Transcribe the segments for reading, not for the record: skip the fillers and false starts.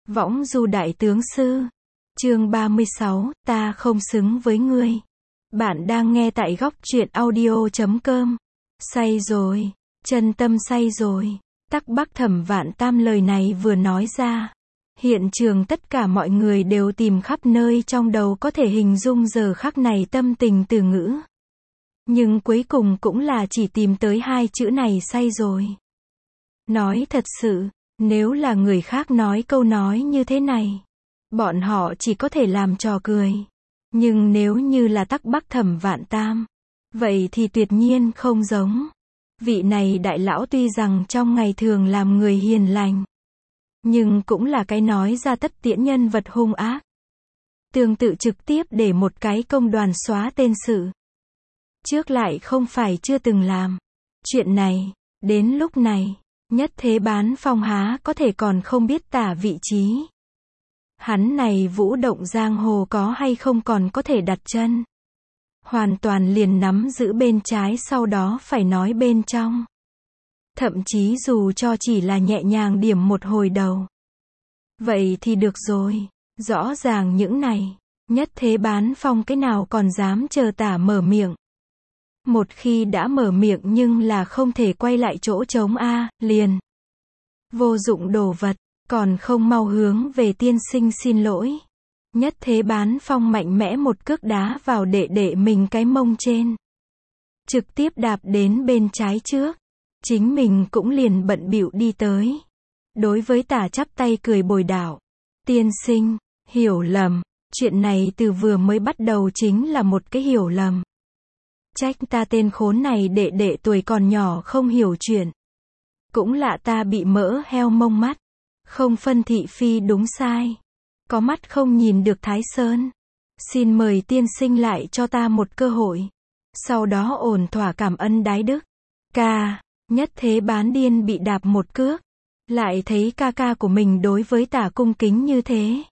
Võng du đại tướng sư. Chương 36, ta không xứng với ngươi. Bạn đang nghe tại góc truyện audio.com. Say rồi, chân tâm say rồi. Tắc Bắc Thẩm Vạn Tam lời này vừa nói ra. Hiện trường tất cả mọi người đều tìm khắp nơi trong đầu có thể hình dung giờ khắc này tâm tình từ ngữ. Nhưng cuối cùng cũng là chỉ tìm tới hai chữ này say rồi. Nói thật sự, nếu là người khác nói câu nói như thế này, bọn họ chỉ có thể làm trò cười. Nhưng nếu như là Tắc Bắc Thẩm Vạn Tam, vậy thì tuyệt nhiên không giống. Vị này đại lão tuy rằng trong ngày thường làm người hiền lành, nhưng cũng là cái nói ra tất tiễn nhân vật hung ác. Tương tự trực tiếp để một cái công đoàn xóa tên sự. Trước lại không phải chưa từng làm. Chuyện này, đến lúc này, Nhất Thế Bán Phong há có thể còn không biết tả vị trí. Hắn này vũ động giang hồ có hay không còn có thể đặt chân. Hoàn toàn liền nắm giữ bên trái sau đó phải nói bên trong. Thậm chí dù cho chỉ là nhẹ nhàng điểm một hồi đầu. Vậy thì được rồi, rõ ràng những này, Nhất Thế Bán Phong cái nào còn dám chờ tả mở miệng. Một khi đã mở miệng nhưng là không thể quay lại chỗ trống liền. Vô dụng đồ vật, còn không mau hướng về tiên sinh xin lỗi. Nhất Thế Bán Phong mạnh mẽ một cước đá vào đệ đệ mình cái mông trên. Trực tiếp đạp đến bên trái trước. Chính mình cũng liền bận bịu đi tới. Đối với tả chắp tay cười bồi đảo. Tiên sinh, hiểu lầm. Chuyện này từ vừa mới bắt đầu chính là một cái hiểu lầm. Trách ta tên khốn này đệ đệ tuổi còn nhỏ không hiểu chuyện. Cũng lạ ta bị mỡ heo mông mắt. Không phân thị phi đúng sai. Có mắt không nhìn được Thái Sơn. Xin mời tiên sinh lại cho ta một cơ hội. Sau đó ổn thỏa cảm ân đái đức. Ca, Nhất Thế Bán điên bị đạp một cước. Lại thấy ca ca của mình đối với tả cung kính như thế.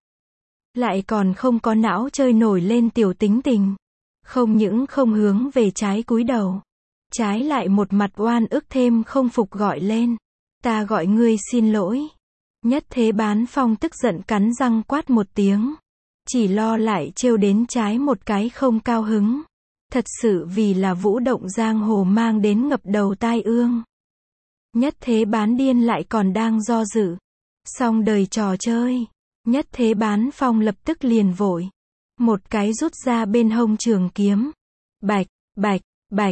Lại còn không có não chơi nổi lên tiểu tính tình. Không những không hướng về trái cúi đầu. Trái lại một mặt oan ức thêm không phục gọi lên. Ta gọi ngươi xin lỗi. Nhất Thế Bán Phong tức giận cắn răng quát một tiếng. Chỉ lo lại trêu đến trái một cái không cao hứng. Thật sự vì là vũ động giang hồ mang đến ngập đầu tai ương. Nhất Thế Bán điên lại còn đang do dự. Xong đời trò chơi. Nhất Thế Bán Phong lập tức liền vội. Một cái rút ra bên hông trường kiếm. Bạch, bạch, bạch,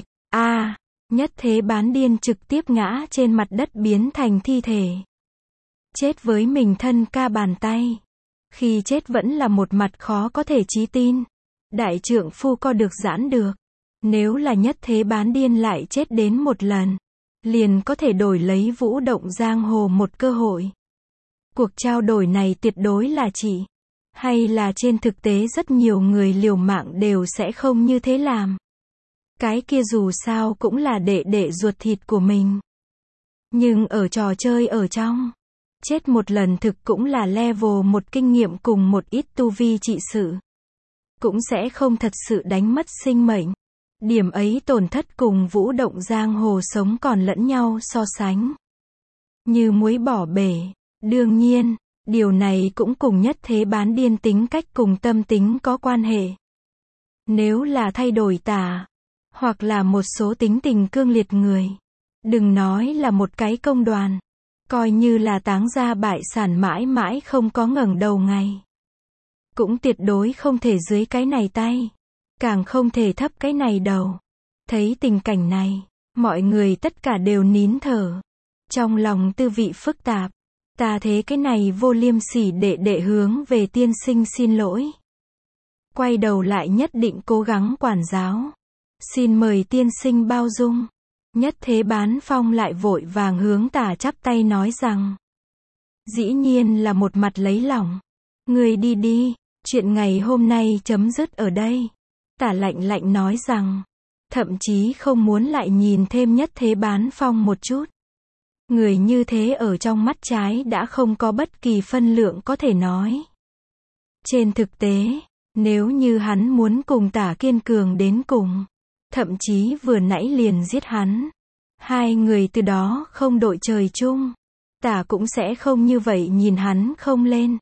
Nhất Thế Bán điên trực tiếp ngã trên mặt đất biến thành thi thể. Chết với mình thân ca bàn tay. Khi chết vẫn là một mặt khó có thể chí tin. Đại trượng phu co được giãn được. Nếu là Nhất Thế Bán điên lại chết đến một lần, liền có thể đổi lấy vũ động giang hồ một cơ hội. Cuộc trao đổi này tuyệt đối là chỉ. Hay là trên thực tế rất nhiều người liều mạng đều sẽ không như thế làm. Cái kia dù sao cũng là đệ đệ ruột thịt của mình. Nhưng ở trò chơi ở trong, chết một lần thực cũng là level một kinh nghiệm cùng một ít tu vi trị sự. Cũng sẽ không thật sự đánh mất sinh mệnh. Điểm ấy tổn thất cùng vũ động giang hồ sống còn lẫn nhau so sánh. Như muối bỏ bể. Đương nhiên, điều này cũng cùng Nhất Thế Bán điên tính cách cùng tâm tính có quan hệ. Nếu là thay đổi tả, hoặc là một số tính tình cương liệt người, đừng nói là một cái công đoàn, coi như là táng gia bại sản mãi mãi không có ngẩng đầu ngày. Cũng tuyệt đối không thể dưới cái này tay, càng không thể thấp cái này đầu. Thấy tình cảnh này, mọi người tất cả đều nín thở. Trong lòng tư vị phức tạp. Ta thế cái này vô liêm sỉ đệ đệ hướng về tiên sinh xin lỗi. Quay đầu lại nhất định cố gắng quản giáo. Xin mời tiên sinh bao dung. Nhất Thế Bán Phong lại vội vàng hướng tả chắp tay nói rằng. Dĩ nhiên là một mặt lấy lòng. Người đi đi, chuyện ngày hôm nay chấm dứt ở đây. Tả lạnh lạnh nói rằng. Thậm chí không muốn lại nhìn thêm Nhất Thế Bán Phong một chút. Người như thế ở trong mắt trái đã không có bất kỳ phân lượng có thể nói. Trên thực tế, nếu như hắn muốn cùng tả kiên cường đến cùng, thậm chí vừa nãy liền giết hắn, hai người từ đó không đội trời chung, tả cũng sẽ không như vậy nhìn hắn không lên.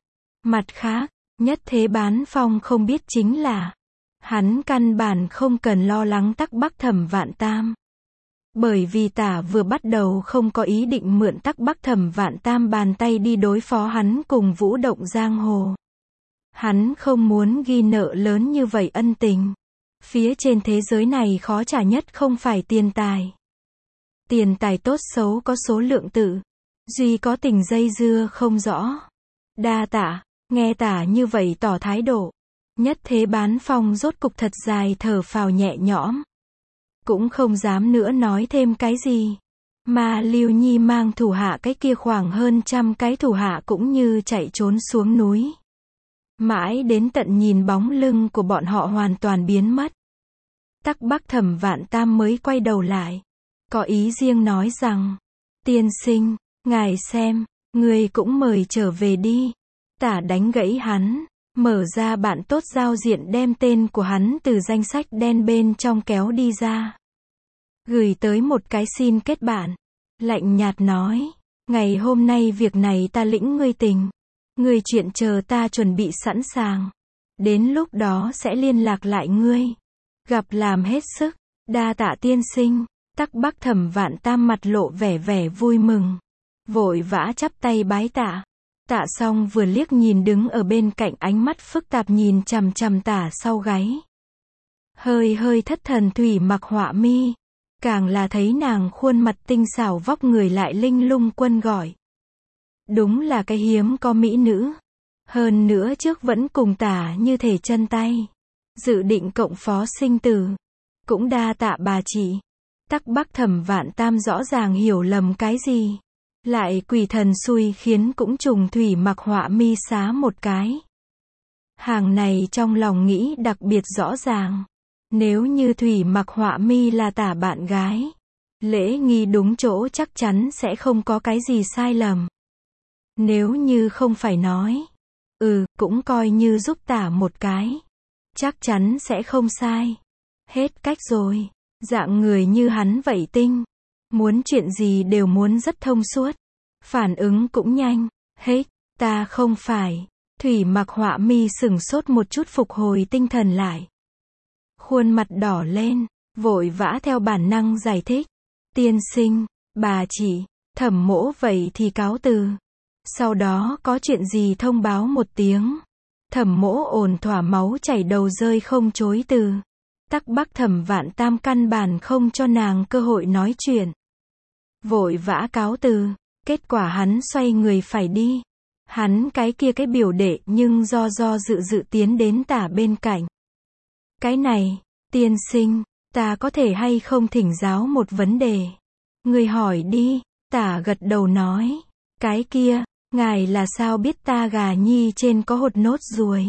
Mặt khác, Nhất Thế Bán Phong không biết chính là, hắn căn bản không cần lo lắng Tắc Bắc Thẩm Vạn Tam. Bởi vì Tả vừa bắt đầu không có ý định mượn Tắc Bắc Thẩm Vạn Tam bàn tay đi đối phó hắn cùng Vũ Động Giang Hồ. Hắn không muốn ghi nợ lớn như vậy ân tình. Phía trên thế giới này khó trả nhất không phải tiền tài. Tiền tài tốt xấu có số lượng tự, duy có tình dây dưa không rõ. Đa tạ, nghe Tả như vậy tỏ thái độ. Nhất Thế Bán Phong rốt cục thật dài thở phào nhẹ nhõm. Cũng không dám nữa nói thêm cái gì. Mà Lưu Nhi mang thủ hạ cái kia khoảng hơn 100 cái thủ hạ cũng như chạy trốn xuống núi. Mãi đến tận nhìn bóng lưng của bọn họ hoàn toàn biến mất. Tắc Bắc Thẩm Vạn Tam mới quay đầu lại. Có ý riêng nói rằng, tiên sinh, ngài xem, người cũng mời trở về đi. Tả đánh gãy hắn, mở ra bạn tốt giao diện đem tên của hắn từ danh sách đen bên trong kéo đi ra. Gửi tới một cái xin kết bạn. Lạnh nhạt nói, ngày hôm nay việc này ta lĩnh ngươi tình. Ngươi chuyện chờ ta chuẩn bị sẵn sàng. Đến lúc đó sẽ liên lạc lại ngươi. Gặp làm hết sức, đa tạ tiên sinh. Tắc Bắc Thẩm Vạn Tam mặt lộ vẻ vui mừng. Vội vã chắp tay bái tạ. Tạ xong vừa liếc nhìn đứng ở bên cạnh ánh mắt phức tạp nhìn chằm chằm Tả sau gáy. Hơi thất thần Thủy Mặc Họa Mi. Càng là thấy nàng khuôn mặt tinh xảo vóc người lại linh lung quân gọi. Đúng là cái hiếm có mỹ nữ. Hơn nữa trước vẫn cùng Tả như thể chân tay. Dự định cộng phó sinh tử. Cũng đa tạ bà chị. Tắc Bắc Thẩm Vạn Tam rõ ràng hiểu lầm cái gì. Lại quỷ thần xui khiến cũng trùng Thủy Mặc Họa Mi xá một cái. Hàng này trong lòng nghĩ đặc biệt rõ ràng. Nếu như Thủy Mặc Họa Mi là Tả bạn gái, lễ nghi đúng chỗ chắc chắn sẽ không có cái gì sai lầm. Nếu như không phải nói, cũng coi như giúp Tả một cái, chắc chắn sẽ không sai. Hết cách rồi. Dạng người như hắn vậy tinh. Muốn chuyện gì đều muốn rất thông suốt. Phản ứng cũng nhanh. Hết, ta không phải. Thủy Mặc Họa Mi sửng sốt một chút phục hồi tinh thần lại. Khuôn mặt đỏ lên, vội vã theo bản năng giải thích. Tiên sinh, bà chị, Thẩm mỗ vậy thì cáo từ. Sau đó có chuyện gì thông báo một tiếng. Thẩm mỗ ổn thỏa máu chảy đầu rơi không chối từ. Tắc Bắc Thẩm Vạn Tam căn bản không cho nàng cơ hội nói chuyện. Vội vã cáo từ, kết quả hắn xoay người phải đi. Hắn cái kia cái biểu đệ nhưng do dự tiến đến Tả bên cạnh. Cái này, tiên sinh, ta có thể hay không thỉnh giáo một vấn đề? Người hỏi đi. Tả gật đầu nói. Cái kia, ngài là sao biết ta gà nhi trên có hột nốt ruồi?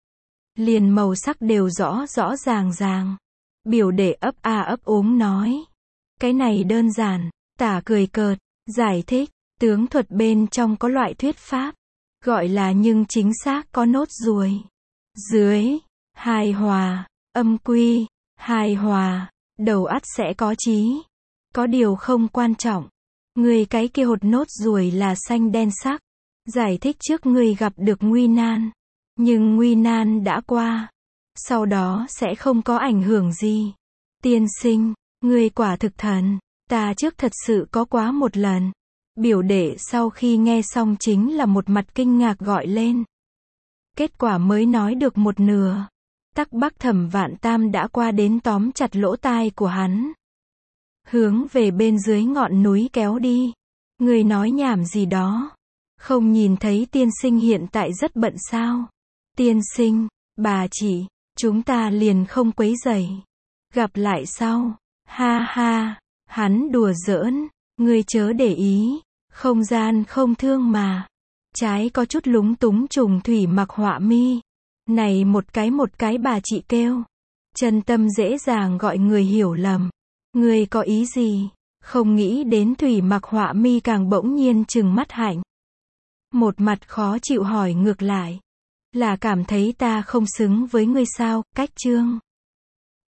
Liền màu sắc đều rõ ràng. Biểu đệ ấp ấp úng nói. Cái này đơn giản. Tả cười cợt, giải thích. Tướng thuật bên trong có loại thuyết pháp. Gọi là nhưng chính xác có nốt ruồi. Dưới, hài hòa, âm quy, hài hòa, đầu ắt sẽ có trí. Có điều không quan trọng. Người cái kia hột nốt ruồi là xanh đen sắc. Giải thích trước người gặp được nguy nan. Nhưng nguy nan đã qua. Sau đó sẽ không có ảnh hưởng gì. Tiên sinh, người quả thực thần. Ta trước thật sự có quá một lần. Biểu đệ sau khi nghe xong chính là một mặt kinh ngạc gọi lên. Kết quả mới nói được một nửa. Tắc Bắc Thẩm Vạn Tam đã qua đến tóm chặt lỗ tai của hắn. Hướng về bên dưới ngọn núi kéo đi. Người nói nhảm gì đó. Không nhìn thấy tiên sinh hiện tại rất bận sao? Tiên sinh, bà chị, chúng ta liền không quấy rầy. Gặp lại sau. Ha ha, hắn đùa giỡn, ngươi chớ để ý, không gian không thương mà. Trái có chút lúng túng trùng Thủy Mặc Họa Mi. Này một cái bà chị kêu. Chân tâm dễ dàng gọi người hiểu lầm. Ngươi có ý gì? Không nghĩ đến Thủy Mặc Họa Mi càng bỗng nhiên trừng mắt hạnh. Một mặt khó chịu hỏi ngược lại. Là cảm thấy ta không xứng với ngươi sao? Cách chương